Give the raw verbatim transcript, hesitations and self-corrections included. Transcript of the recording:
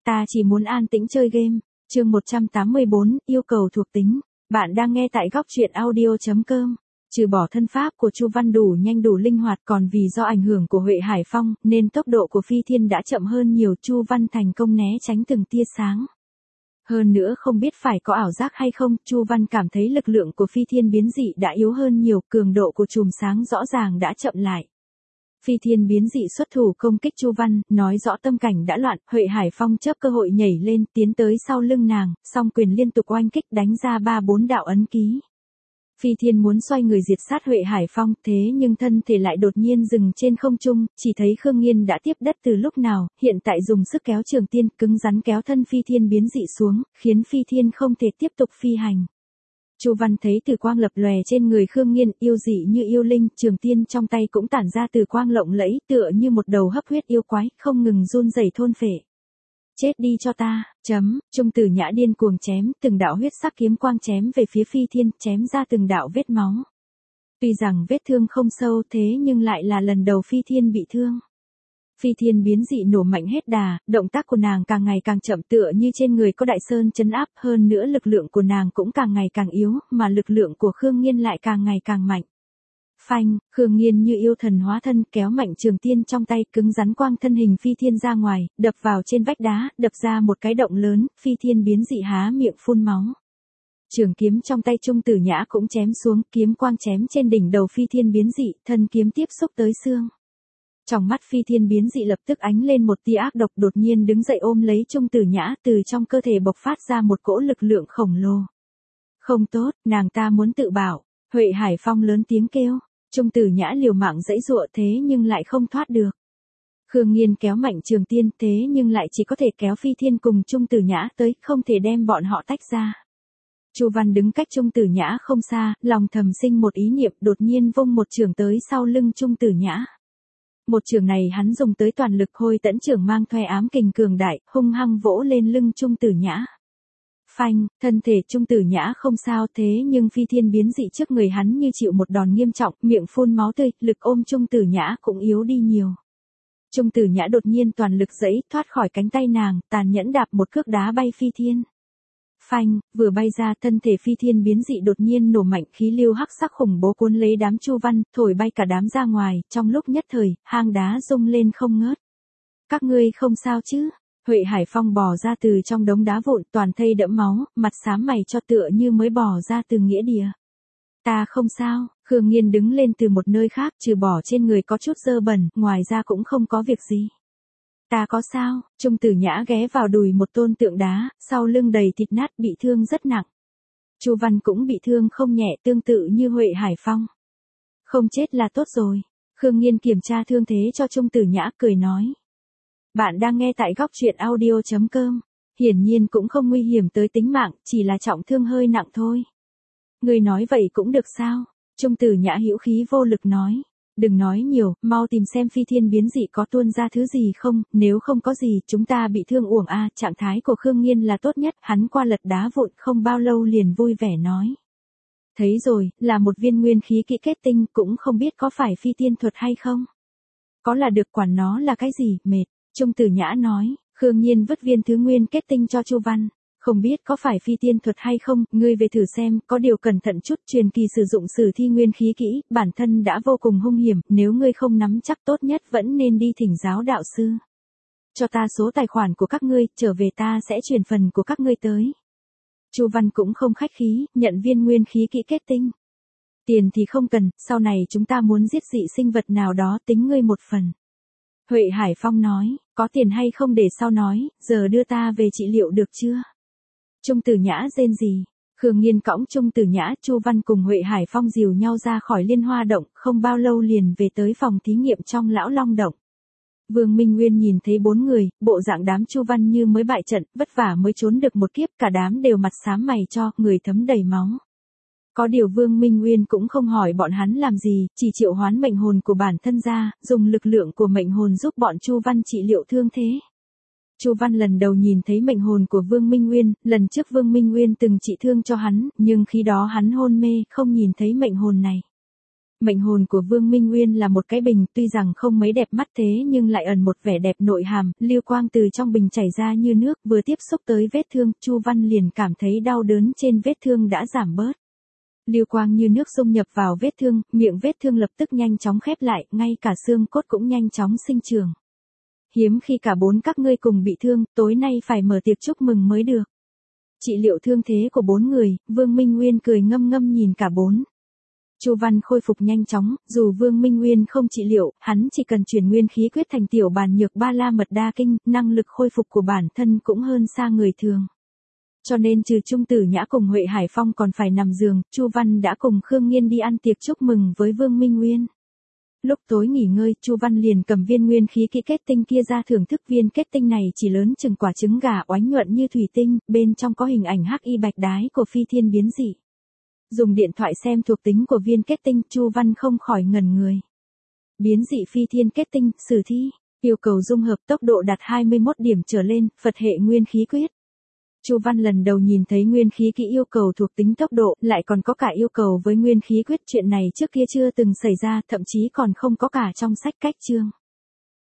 Ta chỉ muốn an tĩnh chơi game. Chương một trăm tám mươi bốn, yêu cầu thuộc tính. Bạn đang nghe tại góc truyện audio chấm com. Trừ bỏ thân pháp của Chu Văn đủ nhanh đủ linh hoạt, còn vì do ảnh hưởng của Huệ Hải Phong, nên tốc độ của Phi Thiên đã chậm hơn nhiều. Chu Văn thành công né tránh từng tia sáng. Hơn nữa không biết phải có ảo giác hay không, Chu Văn cảm thấy lực lượng của Phi Thiên biến dị đã yếu hơn nhiều, cường độ của chùm sáng rõ ràng đã chậm lại. Phi Thiên biến dị xuất thủ công kích Chu Văn, nói rõ tâm cảnh đã loạn. Huệ Hải Phong chớp cơ hội nhảy lên, tiến tới sau lưng nàng, song quyền liên tục oanh kích đánh ra ba bốn đạo ấn ký. Phi Thiên muốn xoay người diệt sát Huệ Hải Phong, thế nhưng thân thể lại đột nhiên dừng trên không trung, chỉ thấy Khương Nghiên đã tiếp đất từ lúc nào, hiện tại dùng sức kéo trường tiên, cứng rắn kéo thân Phi Thiên biến dị xuống, khiến Phi Thiên không thể tiếp tục phi hành. Chu Văn thấy từ quang lập lòe trên người Khương Nghiên, yêu dị như yêu linh, trường tiên trong tay cũng tản ra từ quang lộng lẫy, tựa như một đầu hấp huyết yêu quái, không ngừng run rẩy thôn phệ. Chết đi cho ta, chấm, Trung Tử Nhã điên cuồng chém, từng đạo huyết sắc kiếm quang chém về phía Phi Thiên, chém ra từng đạo vết máu. Tuy rằng vết thương không sâu thế nhưng lại là lần đầu Phi Thiên bị thương. Phi Thiên biến dị nổ mạnh hết đà, động tác của nàng càng ngày càng chậm, tựa như trên người có đại sơn trấn áp, hơn nữa lực lượng của nàng cũng càng ngày càng yếu, mà lực lượng của Khương Nghiên lại càng ngày càng mạnh. Phanh, Khương Nghiên như yêu thần hóa thân, kéo mạnh trường tiên trong tay, cứng rắn quang thân hình Phi Thiên ra ngoài, đập vào trên vách đá, đập ra một cái động lớn. Phi Thiên biến dị há miệng phun máu. Trường kiếm trong tay Trung Tử Nhã cũng chém xuống, kiếm quang chém trên đỉnh đầu Phi Thiên biến dị, thân kiếm tiếp xúc tới xương. Trong mắt Phi Thiên biến dị lập tức ánh lên một tia ác độc, đột nhiên đứng dậy ôm lấy Trung Tử Nhã, từ trong cơ thể bộc phát ra một cỗ lực lượng khổng lồ. Không tốt, nàng ta muốn tự bảo. Huệ Hải Phong lớn tiếng kêu. Trung Tử Nhã liều mạng giãy giụa thế nhưng lại không thoát được. Khương Nghiên kéo mạnh trường tiên thế nhưng lại chỉ có thể kéo Phi Thiên cùng Trung Tử Nhã tới, không thể đem bọn họ tách ra. Chu Văn đứng cách Trung Tử Nhã không xa, lòng thầm sinh một ý niệm, đột nhiên vung một chưởng tới sau lưng Trung Tử Nhã. Một chưởng này hắn dùng tới toàn lực, Hôi Tẫn chưởng mang thoe ám kình cường đại, hung hăng vỗ lên lưng Trung Tử Nhã. Phanh, thân thể Trung Tử Nhã không sao, thế nhưng Phi Thiên biến dị trước người hắn như chịu một đòn nghiêm trọng, miệng phun máu tươi, lực ôm Trung Tử Nhã cũng yếu đi nhiều. Trung Tử Nhã đột nhiên toàn lực giãy thoát khỏi cánh tay nàng, tàn nhẫn đạp một cước đá bay Phi Thiên. Phanh, vừa bay ra, thân thể Phi Thiên biến dị đột nhiên nổ mạnh, khí lưu hắc sắc khủng bố cuốn lấy đám Chu Văn, thổi bay cả đám ra ngoài, trong lúc nhất thời, hang đá rung lên không ngớt. Các ngươi không sao chứ? Huệ Hải Phong bò ra từ trong đống đá vụn, toàn thây đẫm máu, mặt xám mày cho tựa như mới bò ra từ nghĩa địa. Ta không sao. Khương Nghiên đứng lên từ một nơi khác, trừ bỏ trên người có chút dơ bẩn, ngoài ra cũng không có việc gì. Ta có sao? Trung Tử Nhã ghé vào đùi một tôn tượng đá, sau lưng đầy thịt nát, bị thương rất nặng. Chu Văn cũng bị thương không nhẹ, tương tự như Huệ Hải Phong. Không chết là tốt rồi. Khương Nghiên kiểm tra thương thế cho Trung Tử Nhã, cười nói. Bạn đang nghe tại góc truyện audio chấm com. Hiển nhiên cũng không nguy hiểm tới tính mạng, chỉ là trọng thương hơi nặng thôi. Người nói vậy cũng được sao? Trung Tử Nhã hữu khí vô lực nói. Đừng nói nhiều, mau tìm xem Phi Thiên biến dị có tuôn ra thứ gì không, nếu không có gì, chúng ta bị thương uổng a. Trạng thái của Khương Nghiên là tốt nhất, hắn qua lật đá vụn không bao lâu liền vui vẻ nói. Thấy rồi, là một viên nguyên khí kỹ kết tinh, cũng không biết có phải phi tiên thuật hay không. Có là được, quản nó là cái gì, mệt. Trung Tử Nhã nói. Khương Nghiên vứt viên thứ nguyên kết tinh cho Chu Văn. Không biết có phải phi tiên thuật hay không, ngươi về thử xem, có điều cẩn thận chút, truyền kỳ sử dụng sử thi nguyên khí kỹ, bản thân đã vô cùng hung hiểm, nếu ngươi không nắm chắc tốt nhất vẫn nên đi thỉnh giáo đạo sư. Cho ta số tài khoản của các ngươi, trở về ta sẽ chuyển phần của các ngươi tới. Chu Văn cũng không khách khí, nhận viên nguyên khí kỹ kết tinh. Tiền thì không cần, sau này chúng ta muốn giết dị sinh vật nào đó tính ngươi một phần. Huệ Hải Phong nói, có tiền hay không để sau nói, giờ đưa ta về trị liệu được chưa? Trung Tử Nhã rên rỉ. Khương Nghiên cõng Trung Tử Nhã, Chu Văn cùng Huệ Hải Phong dìu nhau ra khỏi Liên Hoa động, không bao lâu liền về tới phòng thí nghiệm trong Lão Long động. Vương Minh Nguyên nhìn thấy bốn người, bộ dạng đám Chu Văn như mới bại trận, vất vả mới trốn được một kiếp, cả đám đều mặt xám mày cho, người thấm đầy máu. Có điều Vương Minh Nguyên cũng không hỏi bọn hắn làm gì, chỉ triệu hoán mệnh hồn của bản thân ra, dùng lực lượng của mệnh hồn giúp bọn Chu Văn trị liệu thương thế. Chu Văn lần đầu nhìn thấy mệnh hồn của Vương Minh Nguyên, lần trước Vương Minh Nguyên từng trị thương cho hắn, nhưng khi đó hắn hôn mê, không nhìn thấy mệnh hồn này. Mệnh hồn của Vương Minh Nguyên là một cái bình, tuy rằng không mấy đẹp mắt thế nhưng lại ẩn một vẻ đẹp nội hàm, lưu quang từ trong bình chảy ra như nước, vừa tiếp xúc tới vết thương, Chu Văn liền cảm thấy đau đớn trên vết thương đã giảm bớt. Lưu quang như nước dung nhập vào vết thương, miệng vết thương lập tức nhanh chóng khép lại, ngay cả xương cốt cũng nhanh chóng sinh trưởng. Hiếm khi cả bốn các ngươi cùng bị thương, tối nay phải mở tiệc chúc mừng mới được. Trị liệu thương thế của bốn người, Vương Minh Nguyên cười ngâm ngâm nhìn cả bốn. Chu Văn khôi phục nhanh chóng, dù Vương Minh Nguyên không trị liệu, hắn chỉ cần chuyển nguyên khí quyết thành tiểu bàn nhược ba la mật đa kinh, năng lực khôi phục của bản thân cũng hơn xa người thường. Cho nên trừ Trung Tử Nhã cùng Huệ Hải Phong còn phải nằm giường, Chu Văn đã cùng Khương Nghiên đi ăn tiệc chúc mừng với Vương Minh Nguyên. Lúc tối nghỉ ngơi, Chu Văn liền cầm viên nguyên khí kỹ kết tinh kia ra thưởng thức. Viên kết tinh này chỉ lớn chừng quả trứng gà, oánh nhuận như thủy tinh, bên trong có hình ảnh hắc y bạch đái của phi thiên biến dị. Dùng điện thoại xem thuộc tính của viên kết tinh, Chu Văn không khỏi ngẩn người. Biến dị phi thiên kết tinh, sử thi, yêu cầu dung hợp tốc độ đạt hai mươi mốt điểm trở lên, Phật hệ nguyên khí quyết. Chu Văn lần đầu nhìn thấy nguyên khí kỹ yêu cầu thuộc tính tốc độ, lại còn có cả yêu cầu với nguyên khí quyết, chuyện này trước kia chưa từng xảy ra, thậm chí còn không có cả trong sách cách chương.